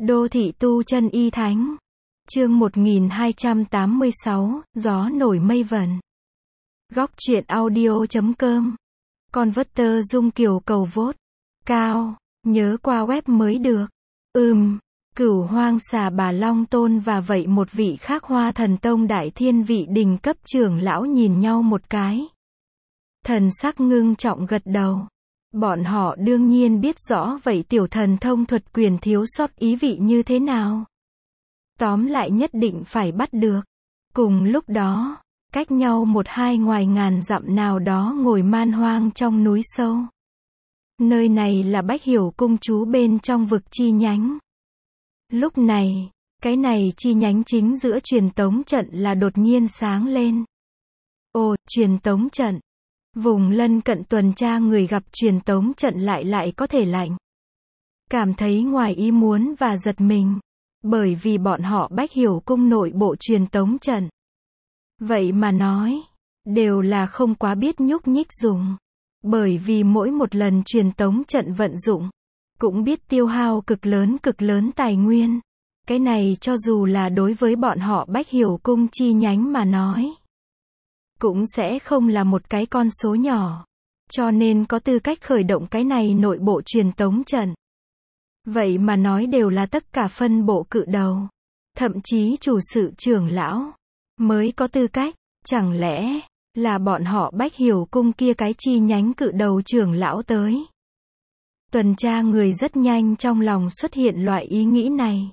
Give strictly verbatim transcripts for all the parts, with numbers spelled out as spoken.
Đô thị tu chân y thánh. Chương một nghìn hai trăm tám mươi sáu, gió nổi mây vẩn. Góc truyện audio chấm com. Converter Dung Kiều cầu vote. Cao. Nhớ qua web mới được. Ừm. Cửu hoang xà Bà Long Tôn và vậy một vị khác Hoa Thần Tông Đại Thiên vị đình cấp trưởng lão nhìn nhau một cái. Thần sắc ngưng trọng gật đầu. Bọn họ đương nhiên biết rõ vậy tiểu thần thông thuật quyền thiếu sót ý vị như thế nào. Tóm lại nhất định phải bắt được. Cùng lúc đó, cách nhau một hai ngoài ngàn dặm nào đó ngồi man hoang trong núi sâu. Nơi này là Bách Hiểu Cung trú bên trong vực chi nhánh. Lúc này, cái này chi nhánh chính giữa truyền tống trận là đột nhiên sáng lên. Ồ, truyền tống trận. Vùng lân cận tuần tra người gặp truyền tống trận lại lại có thể lạnh. Cảm thấy ngoài ý muốn và giật mình. Bởi vì bọn họ Bách Hiểu Cung nội bộ truyền tống trận. Vậy mà nói, đều là không quá biết nhúc nhích dùng. Bởi vì mỗi một lần truyền tống trận vận dụng, cũng biết tiêu hao cực lớn cực lớn tài nguyên. Cái này cho dù là đối với bọn họ Bách Hiểu Cung chi nhánh mà nói, cũng sẽ không là một cái con số nhỏ. Cho nên có tư cách khởi động cái này nội bộ truyền tống trận. Vậy mà nói đều là tất cả phân bộ cự đầu. Thậm chí chủ sự trưởng lão mới có tư cách. Chẳng lẽ là bọn họ Bách Hiểu Cung kia cái chi nhánh cự đầu trưởng lão tới. Tuần tra người rất nhanh trong lòng xuất hiện loại ý nghĩ này.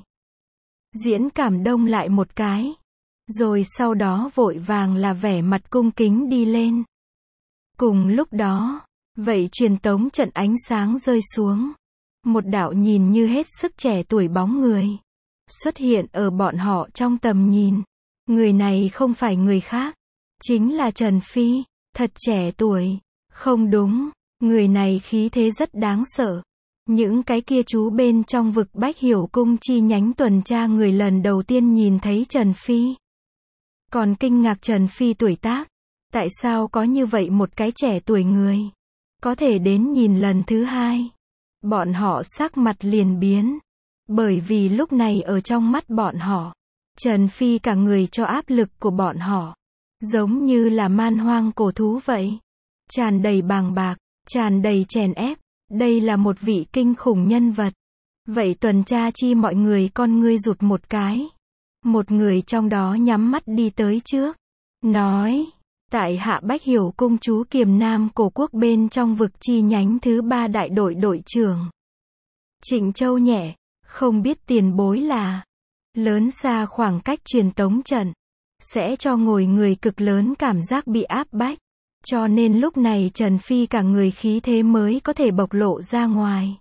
Diễn cảm đông lại một cái. Rồi sau đó vội vàng là vẻ mặt cung kính đi lên. Cùng lúc đó, vậy truyền tống trận ánh sáng rơi xuống. Một đạo nhìn như hết sức trẻ tuổi bóng người xuất hiện ở bọn họ trong tầm nhìn. Người này không phải người khác, chính là Trần Phi. Thật trẻ tuổi. Không đúng, người này khí thế rất đáng sợ. Những cái kia chú bên trong vực Bách Hiểu Cung chi nhánh tuần tra người lần đầu tiên nhìn thấy Trần Phi. Còn kinh ngạc Trần Phi tuổi tác. Tại sao có như vậy một cái trẻ tuổi người có thể đến nhìn lần thứ hai. Bọn họ sắc mặt liền biến. Bởi vì lúc này ở trong mắt bọn họ, Trần Phi cả người cho áp lực của bọn họ. Giống như là man hoang cổ thú vậy. Tràn đầy bàng bạc, tràn đầy chèn ép. Đây là một vị kinh khủng nhân vật. Vậy tuần tra chi mọi người con ngươi rụt một cái. Một người trong đó nhắm mắt đi tới trước. Nói, tại hạ Bách Hiểu Cung chú Kiềm Nam Cổ Quốc bên trong vực chi nhánh thứ ba đại đội đội trưởng Trịnh Châu Nhẹ, không biết tiền bối là lớn xa khoảng cách truyền tống trận, sẽ cho ngồi người cực lớn cảm giác bị áp bách. Cho nên lúc này Trần Phi cả người khí thế mới có thể bộc lộ ra ngoài.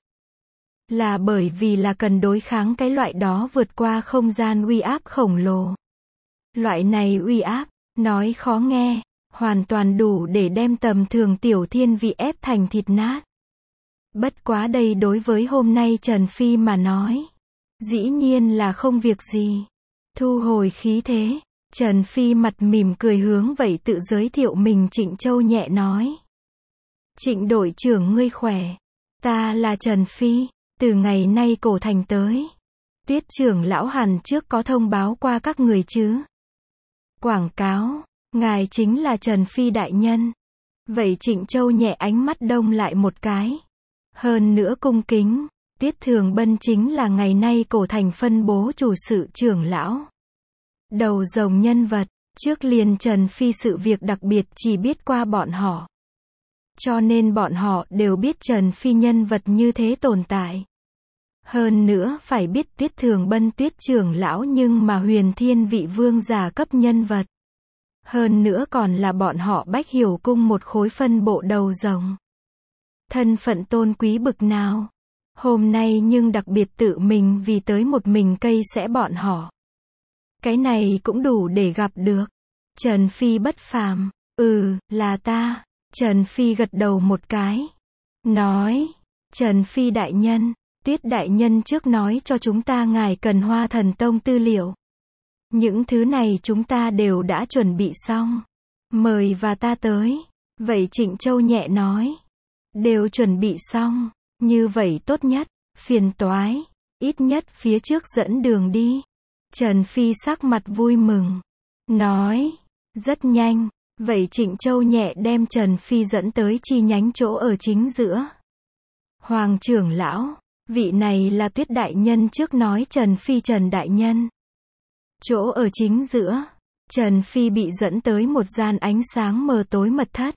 Là bởi vì là cần đối kháng cái loại đó vượt qua không gian uy áp khổng lồ. Loại này uy áp, nói khó nghe, hoàn toàn đủ để đem tầm thường tiểu thiên vị ép thành thịt nát. Bất quá đây đối với hôm nay Trần Phi mà nói, dĩ nhiên là không việc gì. Thu hồi khí thế, Trần Phi mặt mỉm cười hướng vậy tự giới thiệu mình Trịnh Châu Nhẹ nói. Trịnh đội trưởng ngươi khỏe. Ta là Trần Phi, từ ngày nay cổ thành tới. Tiết trưởng lão hẳn trước có thông báo qua các người chứ. Quảng cáo, ngài chính là Trần Phi đại nhân. Vậy Trịnh Châu Nhẹ ánh mắt đông lại một cái. Hơn nữa cung kính, Tiết Thường Bân chính là ngày nay cổ thành phân bố chủ sự trưởng lão. Đầu rồng nhân vật, trước liền Trần Phi sự việc đặc biệt chỉ biết qua bọn họ. Cho nên bọn họ đều biết Trần Phi nhân vật như thế tồn tại. Hơn nữa phải biết Tiết Thường Bân Tiết trưởng lão nhưng mà huyền thiên vị vương giả cấp nhân vật. Hơn nữa còn là bọn họ Bách Hiểu Cung một khối phân bộ đầu rồng. Thân phận tôn quý bực nào. Hôm nay nhưng đặc biệt tự mình vì tới một mình cây sẽ bọn họ. Cái này cũng đủ để gặp được. Trần Phi bất phàm. Ừ, là ta. Trần Phi gật đầu một cái. Nói, Trần Phi đại nhân, Tiết đại nhân trước nói cho chúng ta ngài cần Hoa Thần Tông tư liệu. Những thứ này chúng ta đều đã chuẩn bị xong. Mời và ta tới. Vậy Trịnh Châu Nhẹ nói. Đều chuẩn bị xong. Như vậy tốt nhất. Phiền toái. ít nhất phía trước dẫn đường đi. Trần Phi sắc mặt vui mừng, nói, rất nhanh. Vậy Trịnh Châu nhẹ đem Trần Phi dẫn tới chi nhánh chỗ ở chính giữa. Hoàng trưởng lão, vị này là Tuyết đại nhân trước nói Trần Phi Trần đại nhân. Chỗ ở chính giữa, Trần Phi bị dẫn tới một gian ánh sáng mờ tối mật thất.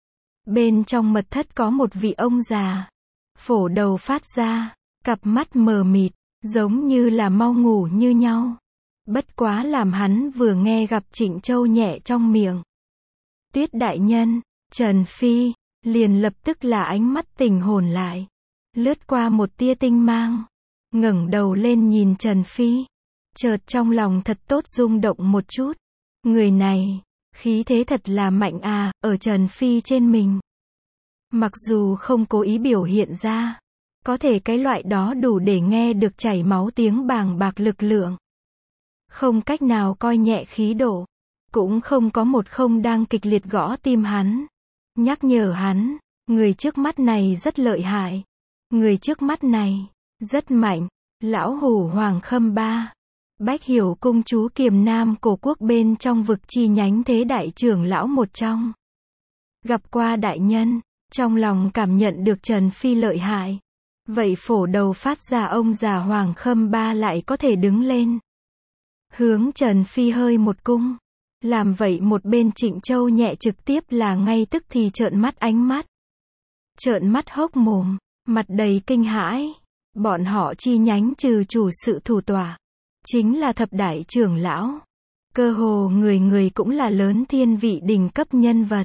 Bên trong mật thất có một vị ông già, phổ đầu phát ra, cặp mắt mờ mịt, giống như là mau ngủ như nhau. Bất quá làm hắn vừa nghe gặp Trịnh Châu nhẹ trong miệng. Tuyết đại nhân, Trần Phi, liền lập tức là ánh mắt tỉnh hồn lại. Lướt qua một tia tinh mang, ngẩng đầu lên nhìn Trần Phi. Chợt trong lòng thật tốt rung động một chút. Người này, khí thế thật là mạnh à, ở Trần Phi trên mình. Mặc dù không cố ý biểu hiện ra, có thể cái loại đó đủ để nghe được chảy máu tiếng bàng bạc lực lượng. Không cách nào coi nhẹ khí độ, cũng không có một không đang kịch liệt gõ tim hắn. Nhắc nhở hắn, người trước mắt này rất lợi hại. Người trước mắt này, rất mạnh. Lão hủ Hoàng Khâm Ba, Bách Hiểu cung chú Kiềm Nam cổ quốc bên trong vực chi nhánh thế đại trưởng lão một trong. Gặp qua đại nhân, trong lòng cảm nhận được Trần Phi lợi hại. Vậy phổ đầu phát ra ông già Hoàng Khâm Ba lại có thể đứng lên. Hướng Trần Phi hơi một cung. Làm vậy một bên Trịnh Châu nhẹ trực tiếp là ngay tức thì trợn mắt ánh mắt. Trợn mắt hốc mồm, mặt đầy kinh hãi. Bọn họ chi nhánh trừ chủ sự thủ tọa, chính là thập đại trưởng lão. Cơ hồ người người cũng là lớn thiên vị đỉnh cấp nhân vật.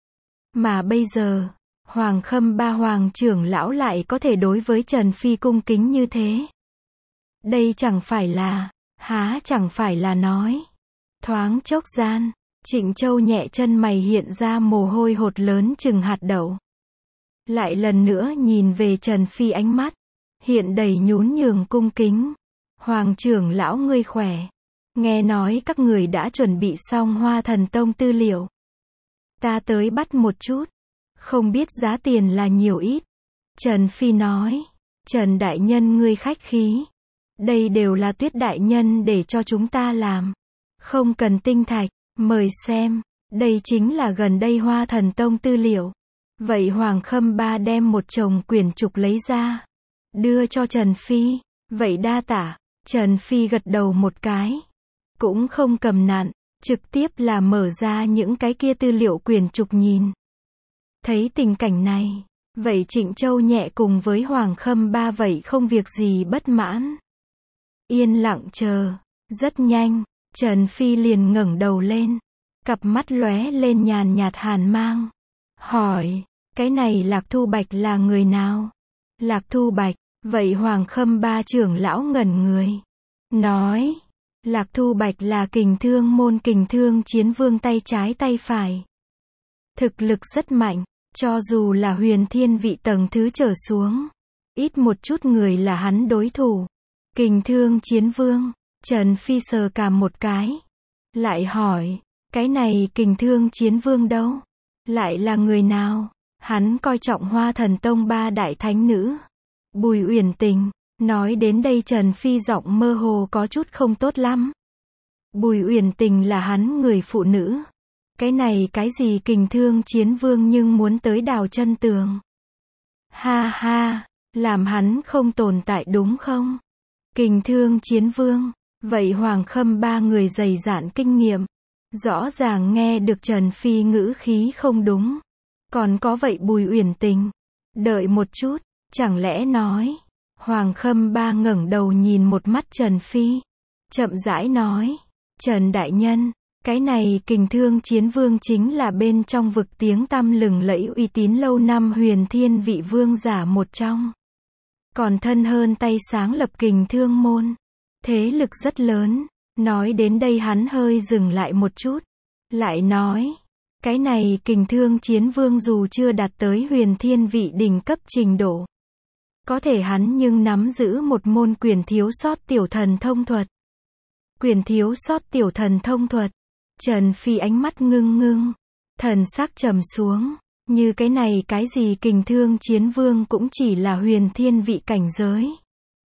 Mà bây giờ, Hoàng Khâm Ba Hoàng trưởng lão lại có thể đối với Trần Phi cung kính như thế. Đây chẳng phải là, há chẳng phải là nói. Thoáng chốc gian, Trịnh Châu nhẹ chân mày hiện ra mồ hôi hột lớn chừng hạt đậu. Lại lần nữa nhìn về Trần Phi ánh mắt, hiện đầy nhún nhường cung kính. Hoàng trưởng lão ngươi khỏe. Nghe nói các người đã chuẩn bị xong Hoa Thần Tông tư liệu. Ta tới bắt một chút. Không biết giá tiền là nhiều ít. Trần Phi nói. Trần đại nhân ngươi khách khí. Đây đều là Tuyết đại nhân để cho chúng ta làm. Không cần tinh thạch. Mời xem. Đây chính là gần đây Hoa Thần Tông tư liệu. Vậy Hoàng Khâm Ba đem một chồng quyển trục lấy ra. Đưa cho Trần Phi. Vậy đa tả. Trần Phi gật đầu một cái. Cũng không cầm nặn. Trực tiếp là mở ra những cái kia tư liệu quyển trục nhìn. Thấy tình cảnh này. Vậy Trịnh Châu nhẹ cùng với Hoàng Khâm Ba vậy không việc gì bất mãn. Yên lặng chờ. Rất nhanh. Trần Phi liền ngẩng đầu lên. Cặp mắt lóe lên nhàn nhạt hàn mang. Hỏi. Cái này Lạc Thu Bạch là người nào? Lạc Thu Bạch. Vậy Hoàng Khâm Ba trưởng lão ngẩn người. Nói. Lạc Thu Bạch là kình thương môn kình thương chiến vương tay trái tay phải. Thực lực rất mạnh. Cho dù là huyền thiên vị tầng thứ trở xuống. Ít một chút người là hắn đối thủ. Kình thương chiến vương. Trần Phi sờ cảm một cái. Lại hỏi. Cái này kình thương chiến vương đâu? Lại là người nào? Hắn coi trọng Hoa Thần Tông ba đại thánh nữ. Bùi Uyển Tình. Nói đến đây Trần Phi giọng mơ hồ có chút không tốt lắm. Bùi Uyển Tình là hắn người phụ nữ. Cái này cái gì kình thương chiến vương nhưng muốn tới đào chân tường. Ha ha, làm hắn không tồn tại đúng không? Kình thương chiến vương. Vậy Hoàng Khâm Ba người dày dạn kinh nghiệm. Rõ ràng nghe được Trần Phi ngữ khí không đúng. Còn có vậy Bùi Uyển Tình. Đợi một chút, chẳng lẽ nói. Hoàng Khâm Ba ngẩng đầu nhìn một mắt Trần Phi. Chậm rãi nói. Trần đại nhân, cái này kình thương chiến vương chính là bên trong vực tiếng tăm lừng lẫy uy tín lâu năm huyền thiên vị vương giả một trong. Còn thân hơn tay sáng lập kình thương môn. Thế lực rất lớn. Nói đến đây hắn hơi dừng lại một chút. Lại nói. Cái này kình thương chiến vương dù chưa đạt tới huyền thiên vị đỉnh cấp trình độ. Có thể hắn nhưng nắm giữ một môn quyền thiếu sót tiểu thần thông thuật. Quyền thiếu sót tiểu thần thông thuật. Trần Phi ánh mắt ngưng ngưng. Thần sắc trầm xuống. Như cái này cái gì kình thương chiến vương cũng chỉ là huyền thiên vị cảnh giới.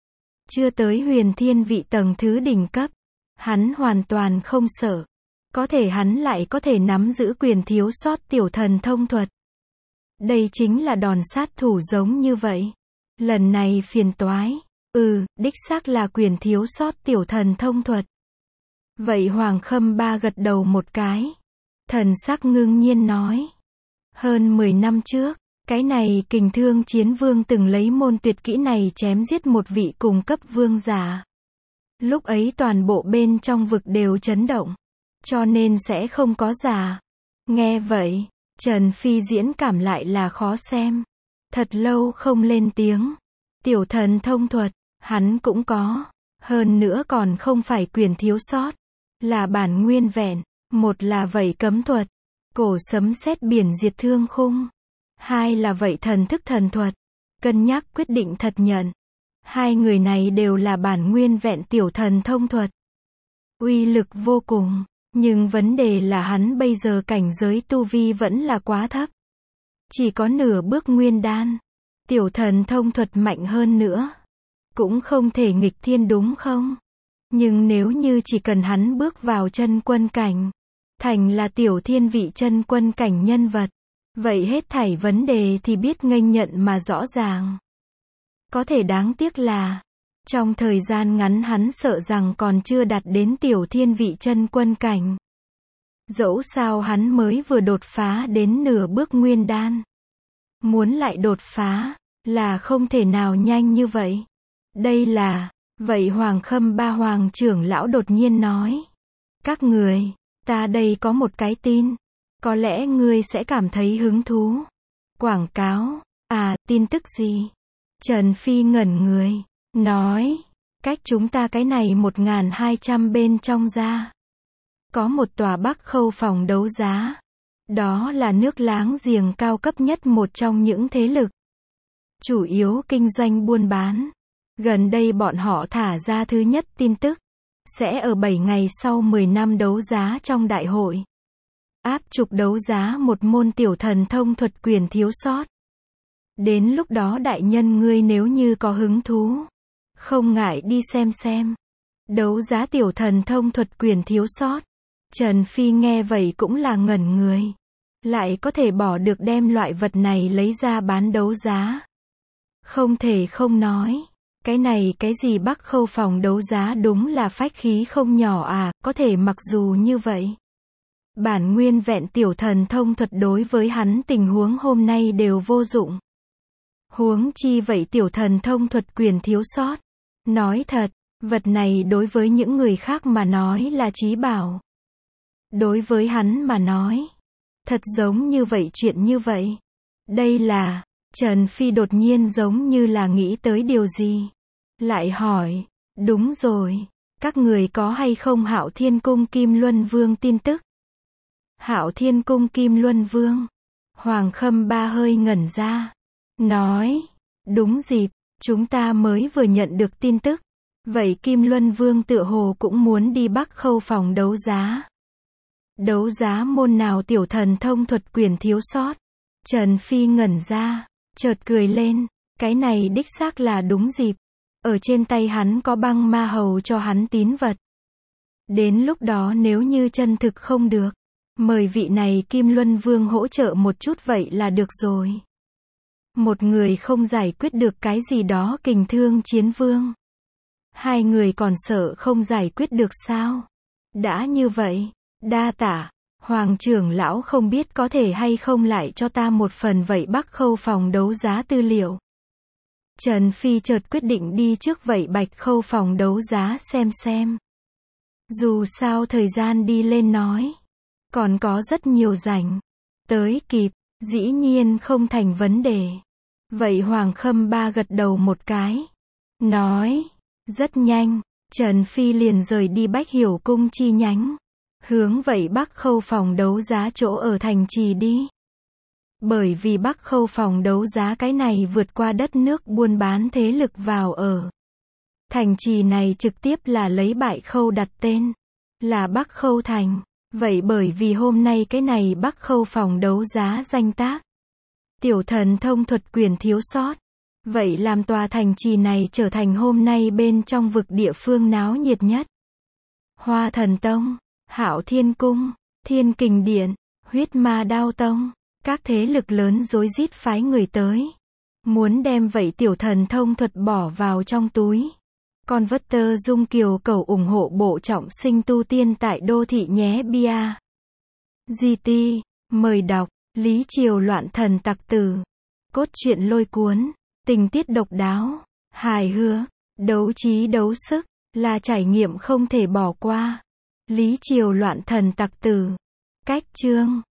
Chưa tới huyền thiên vị tầng thứ đỉnh cấp. Hắn hoàn toàn không sợ. Có thể hắn lại có thể nắm giữ quyền thiếu sót tiểu thần thông thuật. Đây chính là đòn sát thủ giống như vậy. Lần này phiền toái. Ừ, đích xác là quyền thiếu sót tiểu thần thông thuật. Vậy Hoàng Khâm Ba gật đầu một cái. Thần sắc ngưng nhiên nói. Hơn mười năm trước, cái này Kình Thương Chiến Vương từng lấy môn tuyệt kỹ này chém giết một vị cùng cấp vương giả. Lúc ấy toàn bộ bên trong vực đều chấn động. Cho nên sẽ không có giả. Nghe vậy, Trần Phi diễn cảm lại là khó xem. Thật lâu không lên tiếng. Tiểu thần thông thuật, hắn cũng có. Hơn nữa còn không phải quyền thiếu sót. Là bản nguyên vẹn. Một là vậy cấm thuật. Cổ sấm sét biển diệt thương khung. Hai là vậy thần thức thần thuật. Cân nhắc quyết định thật nhận. Hai người này đều là bản nguyên vẹn tiểu thần thông thuật. Uy lực vô cùng. Nhưng vấn đề là hắn bây giờ cảnh giới tu vi vẫn là quá thấp. Chỉ có nửa bước nguyên đan. Tiểu thần thông thuật mạnh hơn nữa. Cũng không thể nghịch thiên đúng không? Nhưng nếu như chỉ cần hắn bước vào chân quân cảnh. Thành là tiểu thiên vị chân quân cảnh nhân vật. Vậy hết thảy vấn đề thì biết nghênh nhận mà rõ ràng. Có thể đáng tiếc là. Trong thời gian ngắn hắn sợ rằng còn chưa đạt đến tiểu thiên vị chân quân cảnh. Dẫu sao hắn mới vừa đột phá đến nửa bước nguyên đan. Muốn lại đột phá, là không thể nào nhanh như vậy. Đây là, vậy Hoàng Khâm Ba Hoàng trưởng lão đột nhiên nói. Các người, ta đây có một cái tin. Có lẽ ngươi sẽ cảm thấy hứng thú. Quảng cáo, à, tin tức gì? Trần Phi ngẩn người, nói. Cách chúng ta cái này một nghìn hai trăm bên trong ra. Có một tòa Bắc Khâu phòng đấu giá. Đó là nước láng giềng cao cấp nhất một trong những thế lực. Chủ yếu kinh doanh buôn bán. Gần đây bọn họ thả ra thứ nhất tin tức. Sẽ ở bảy ngày sau mười năm đấu giá trong đại hội. Áp trục đấu giá một môn tiểu thần thông thuật quyền thiếu sót. Đến lúc đó đại nhân ngươi nếu như có hứng thú. Không ngại đi xem xem. Đấu giá tiểu thần thông thuật quyền thiếu sót. Trần Phi nghe vậy cũng là ngẩn người. Lại có thể bỏ được đem loại vật này lấy ra bán đấu giá. Không thể không nói. Cái này cái gì Bắc Khâu phòng đấu giá đúng là phách khí không nhỏ à, có thể mặc dù như vậy. Bản nguyên vẹn tiểu thần thông thuật đối với hắn tình huống hôm nay đều vô dụng. Huống chi vậy tiểu thần thông thuật quyền thiếu sót. Nói thật, vật này đối với những người khác mà nói là chí bảo. Đối với hắn mà nói, thật giống như vậy chuyện như vậy. Đây là, Trần Phi đột nhiên giống như là nghĩ tới điều gì. Lại hỏi, đúng rồi, các người có hay không Hạo Thiên Cung Kim Luân Vương tin tức? Hạo Thiên Cung Kim Luân Vương. Hoàng Khâm Ba hơi ngẩn ra. Nói, đúng dịp, chúng ta mới vừa nhận được tin tức. Vậy Kim Luân Vương tựa hồ cũng muốn đi Bắc Khâu phòng đấu giá. Đấu giá môn nào tiểu thần thông thuật quyền thiếu sót? Trần Phi ngẩn ra, chợt cười lên, cái này đích xác là đúng dịp. Ở trên tay hắn có băng ma hầu cho hắn tín vật. Đến lúc đó nếu như chân thực không được, mời vị này Kim Luân Vương hỗ trợ một chút vậy là được rồi. Một người không giải quyết được cái gì đó Kình Thương Chiến Vương. Hai người còn sợ không giải quyết được sao? Đã như vậy, đa tạ, Hoàng trưởng lão không biết có thể hay không lại cho ta một phần vậy Bắc Khâu phòng đấu giá tư liệu. Trần Phi chợt quyết định đi trước vậy Bạch Khâu phòng đấu giá xem xem. Dù sao thời gian đi lên nói, còn có rất nhiều rảnh. Tới kịp, dĩ nhiên không thành vấn đề. Vậy Hoàng Khâm Ba gật đầu một cái. Nói, rất nhanh, Trần Phi liền rời đi Bách Hiểu Cung chi nhánh. Hướng vậy Bắc Khâu phòng đấu giá chỗ ở thành trì đi. Bởi vì Bắc Khâu phòng đấu giá cái này vượt qua đất nước buôn bán thế lực vào ở. Thành trì này trực tiếp là lấy Bại Khâu đặt tên. Là Bắc Khâu Thành. Vậy bởi vì hôm nay cái này Bắc Khâu phòng đấu giá danh tác. Tiểu thần thông thuật quyền thiếu sót. Vậy làm tòa thành trì này trở thành hôm nay bên trong vực địa phương náo nhiệt nhất. Hoa Thần Tông, Hạo Thiên Cung, Thiên Kình Điện, Huyết Ma Đao Tông, các thế lực lớn rối rít phái người tới. Muốn đem vậy tiểu thần thông thuật bỏ vào trong túi. Converter Dung Kiều cầu ủng hộ bộ trọng sinh tu tiên tại đô thị nhé bia. giê tê, mời đọc, Lý Triều loạn thần tặc tử. Cốt truyện lôi cuốn, tình tiết độc đáo, hài hước, đấu trí đấu sức, là trải nghiệm không thể bỏ qua. Lý Triều loạn thần tặc tử. Cách chương